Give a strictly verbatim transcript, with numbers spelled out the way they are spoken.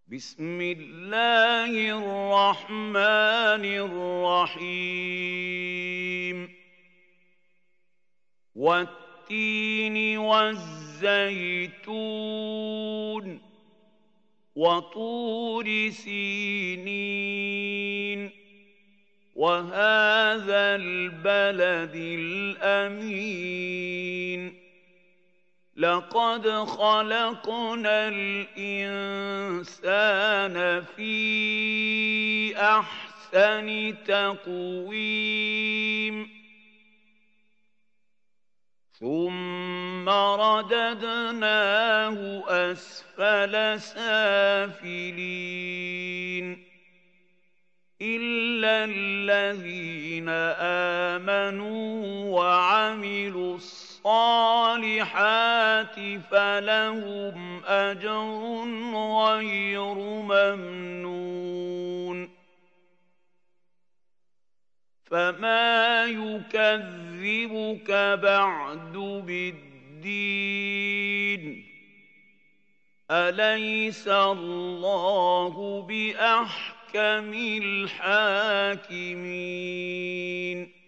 بسم الله الرحمن الرحيم والتين والزيتون وطور سينين وهذا البلد الأمين لقد خلقنا الإنسان في أحسن تقويم ثم رددناه أسفل سافلين إلا الذين آمنوا وعملوا الصالحات فلهم أجر غير ممنون فما يكذبك بعد بالدين أليس الله بأحكم الحاكمين